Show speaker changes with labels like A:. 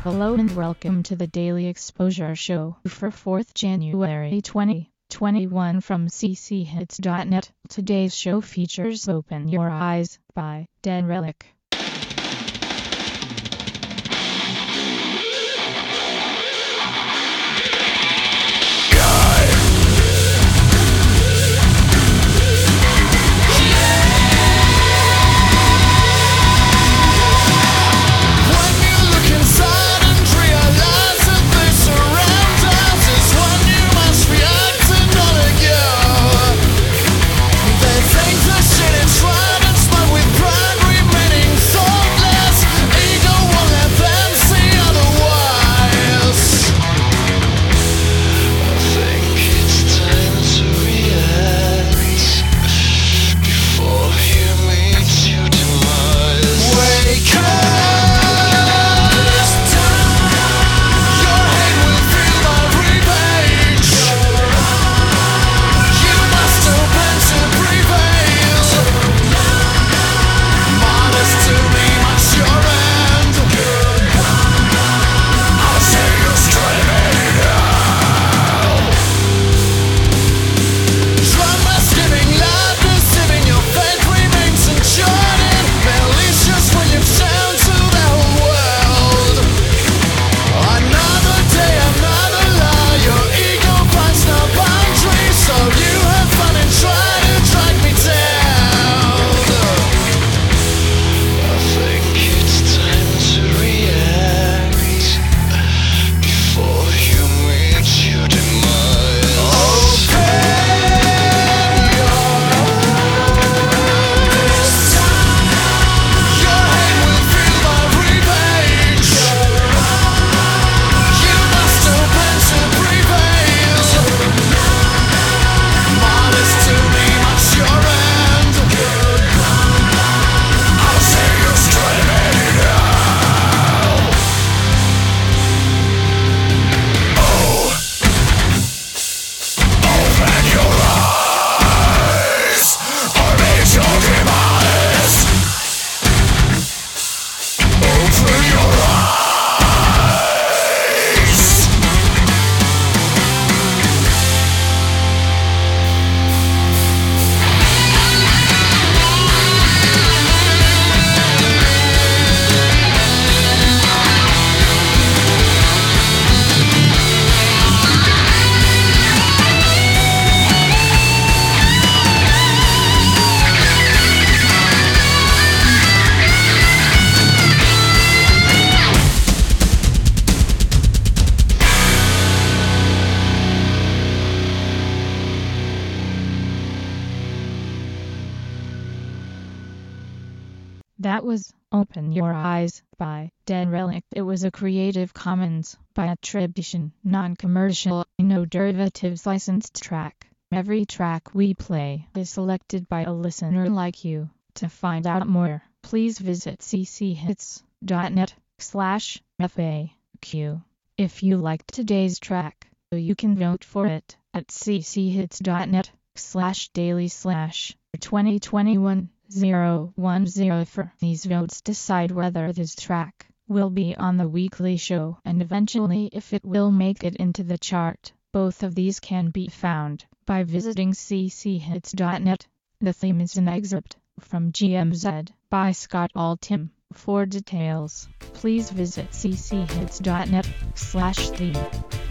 A: Hello and welcome to the Daily Exposure Show for 4th January 2021 from cchits.net. Today's show features Open Your Eyes by Dead Relic. That was Open Your Eyes by Dead Relic. It was a Creative Commons by attribution, non-commercial, no derivatives licensed track. Every track we play is selected by a listener like you. To find out more, please visit cchits.net/FAQ. If you liked today's track, you can vote for it at cchits.net/daily/2021. 010 for these votes decide whether this track will be on the weekly show and eventually if it will make it into the chart. Both of these can be found by visiting cchits.net. The theme is an excerpt from GMZ by Scott Altham. For details, please visit cchits.net/theme.